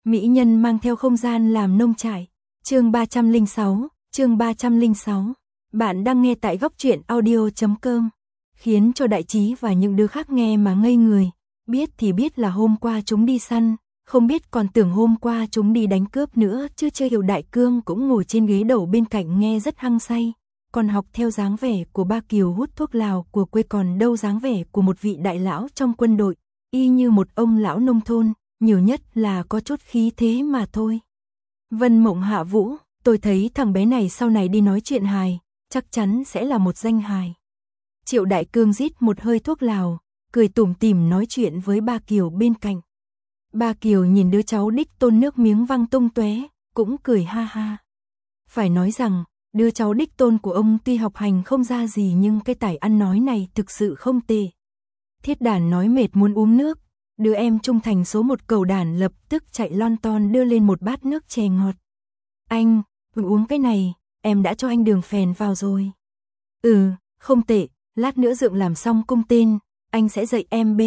Mỹ nhân mang theo không gian làm nông trại. Chương 306, chương 306. Bạn đang nghe tại góc truyện audio.com. Khiến cho Đại Trí và những đứa khác nghe mà ngây người. Biết thì biết là hôm qua chúng đi săn, không biết còn tưởng hôm qua chúng đi đánh cướp nữa, chứ chưa hiểu Đại Cương cũng ngồi trên ghế đầu bên cạnh nghe rất hăng say. Còn học theo dáng vẻ của ba Kiều hút thuốc lào của quê, còn đâu dáng vẻ của một vị đại lão trong quân đội, y như một ông lão nông thôn, nhiều nhất là có chút khí thế mà thôi. Vân Mộng Hạ Vũ, tôi thấy thằng bé này sau này đi nói chuyện hài, chắc chắn sẽ là một danh hài. Triệu Đại Cương rít một hơi thuốc lào, cười tủm tỉm nói chuyện với ba Kiều bên cạnh. Ba Kiều nhìn đứa cháu đích tôn nước miếng văng tung tóe, cũng cười ha ha. Phải nói rằng, đứa cháu đích tôn của ông tuy học hành không ra gì nhưng cái tài ăn nói này thực sự không tệ. Thiết Đản nói mệt muốn uống nước, đứa em trung thành số một Cầu Đản lập tức chạy lon ton đưa lên một bát nước chè ngọt. Anh, uống cái này, em đã cho anh đường phèn vào rồi. Không tệ, lát nữa Dượng làm xong cung tên, anh sẽ dạy em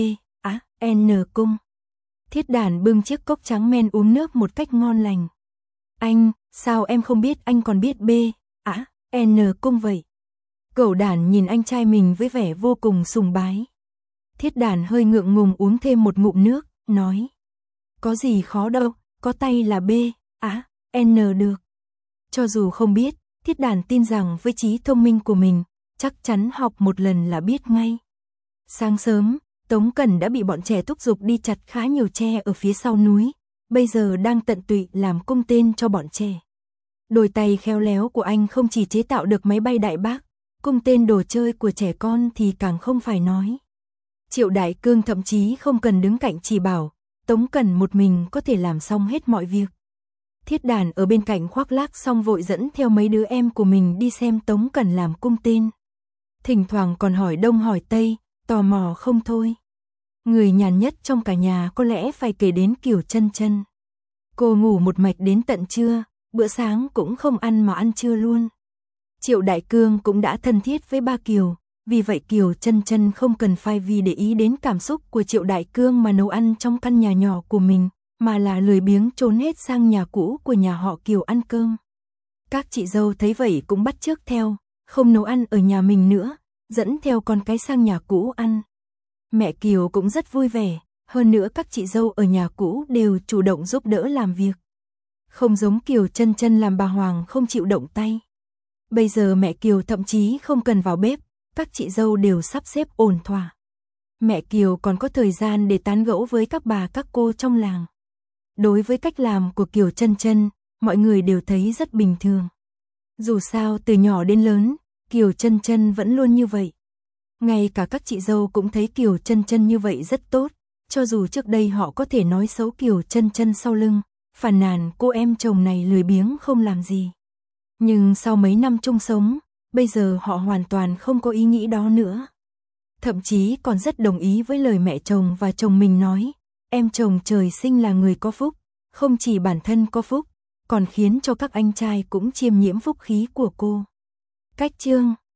N cung. Thiết Đản bưng chiếc cốc trắng men uống nước một cách ngon lành. Anh, sao em không biết anh còn biết N cung vậy? Cầu Đản nhìn anh trai mình với vẻ vô cùng sùng bái. Thiết Đản hơi ngượng ngùng uống thêm một ngụm nước, nói. Có gì khó đâu, có tay là N được. Cho dù không biết, Thiết Đản tin rằng với trí thông minh của mình, chắc chắn học một lần là biết ngay. Sáng sớm, Tống Cẩn đã bị bọn trẻ thúc giục đi chặt khá nhiều tre ở phía sau núi, bây giờ đang tận tụy làm cung tên cho bọn trẻ. Đôi tay khéo léo của anh không chỉ chế tạo được máy bay đại bác, cung tên đồ chơi của trẻ con thì càng không phải nói. Triệu Đại Cương thậm chí không cần đứng cạnh chỉ bảo, Tống Cẩn một mình có thể làm xong hết mọi việc. Thiết Đản ở bên cạnh khoác lác xong vội dẫn theo mấy đứa em của mình đi xem Tống Cẩn làm cung tên. Thỉnh thoảng còn hỏi đông hỏi tây, tò mò không thôi. Người nhàn nhất trong cả nhà có lẽ phải kể đến Kiều Chân Chân. Cô ngủ một mạch đến tận trưa, bữa sáng cũng không ăn mà ăn trưa luôn. Triệu Đại Cương cũng đã thân thiết với ba Kiều, vì vậy Kiều Chân Chân không cần phải vì để ý đến cảm xúc của Triệu Đại Cương mà nấu ăn trong căn nhà nhỏ của mình, mà là lười biếng trốn hết sang nhà cũ của nhà họ Kiều ăn cơm. Các chị dâu thấy vậy cũng bắt chước theo, không nấu ăn ở nhà mình nữa, dẫn theo con cái sang nhà cũ ăn. Mẹ Kiều cũng rất vui vẻ, hơn nữa các chị dâu ở nhà cũ đều chủ động giúp đỡ làm việc. Không giống Kiều Chân Chân làm bà Hoàng không chịu động tay. Bây giờ mẹ Kiều thậm chí không cần vào bếp, các chị dâu đều sắp xếp ổn thỏa. Mẹ Kiều còn có thời gian để tán gẫu với các bà các cô trong làng. Đối với cách làm của Kiều Chân Chân, mọi người đều thấy rất bình thường. Dù sao từ nhỏ đến lớn, Kiều Chân Chân vẫn luôn như vậy. Ngay cả các chị dâu cũng thấy Kiều Chân Chân như vậy rất tốt, cho dù trước đây họ có thể nói xấu Kiều Chân Chân sau lưng, phàn nàn cô em chồng này lười biếng không làm gì. Nhưng sau mấy năm chung sống, bây giờ họ hoàn toàn không có ý nghĩ đó nữa. Thậm chí còn rất đồng ý với lời mẹ chồng và chồng mình nói, em chồng trời sinh là người có phúc, không chỉ bản thân có phúc, còn khiến cho các anh trai cũng chiêm nhiễm phúc khí của cô. Cách chương